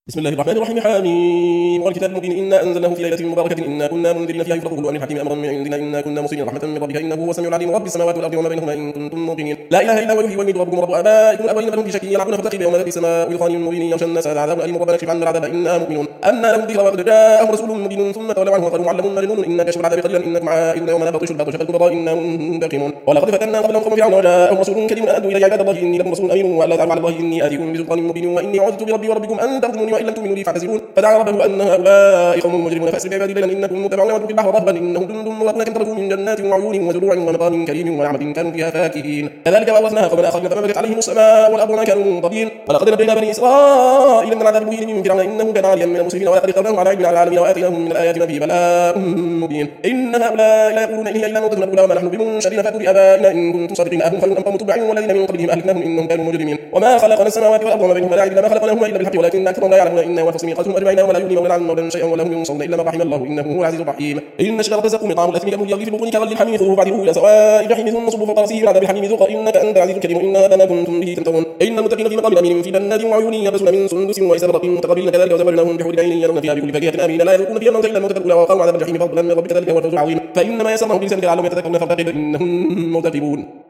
بسم الله الرحمن الرحيم حميم والكتاب المبين إنا أنزلناه في ليلة مباركة إنا كنا منذرين فيها يفرق كل أمر حكيم أمرا من عندنا إنا كنا مرسلين رحمة من ربك إنه هو السميع العليم رب السماوات والأرض وما بينهما إن كنتم موقنين لا إله إلا هو يحيي ويميت ربكم ورب آبائكم الأولين بل هم في شك يلعبون فارتقب يوم تأتي السماء بدخان مبين يغشى الناس هذا عذاب أليم ربنا اكشف عنا العذاب إنا مؤمنون أنا لهم الذكر وقد جاءهم رسول مبين ثم تولوا عنه وقالوا معلم مجنون إنا كشف العذاب قليلا إنكم عائدون يوم نبطش البطش الكبرى إنا منتقمون ولقد فتنا قبلهم قوم فرعون وجاءهم رسول كريم أدوا إلى عباد الله إني لكم رسول أمين وألا تعلموا على الله إني آتيكم بسلطان مبين وإني عوذت بربي وربكم أن ترجموني وإن لم تؤمنوا لي فاعتزلون فدعا ربه أن هؤلاء قوم مجرمون فأسر بعبادي ليلا إنكم متبعون واتركوا البحر رهبا إنهم جند مغرقون كم تركوا من جنات وعيون وزروع ومقام كريم ونعمة كانوا فيها فاكهين كذلك وأورثناها قوما آخرين فبكت عليهم السماء والأرض وما كانوا منظرين ولقد نجينا بني إسرائيل من العذاب المهين من فرعون إنه كان عاليا من المسرفين ولقد اخترناهم على علم على العالمين وآتيناهم من الآيات ما فيه بلاء مبين إن هؤلاء لا يقولون إن هي إلا موتتنا الأولى وما نحن بمنشرين فأتوا بآبائنا إن كنتم صادقين أهم فلم قوم تبع والذين من قبلهم أهلكناهم إنهم كانوا مجرمين وما خلقنا السماوات والأرض وما بينهما لاعبين ما خلقناهما إلا بالحق ولكن أكثرهم لا يعلمون إنا وفصل ميقاتهم أجمعين ولا يغني مولى عن مولى شيئا ولهم ينصرون إلا ما رحم الله إنه هو العزيز الرحيم إن شجرة الزقوم طعام الأثم كالمهل يغلي في البطون كغلي الحميم خذوه فاعتلوه إلى سواء الجحيم ثم صبوا فوق رأسه من عذاب الحميم ذوق إنك أنت العزيز الكريم إن هذا ما كنتم به تمترون إن المتقين في مقام أمين في جنات وعيون يلبسون من سندس وإستبرق متقابلين كذلك وزوجناهم بحور عين يرون فيها بكل فاكهة آمنين لا يذوقون فيها الموت إلا الموتة الأولى ووقاهم عذاب الجحيم فضلا من ربك ذلك هو الفوز العظيم فإنما يسرناهم بلسانك لعلهم يتذكرون فارتقب إنهم مرتقبون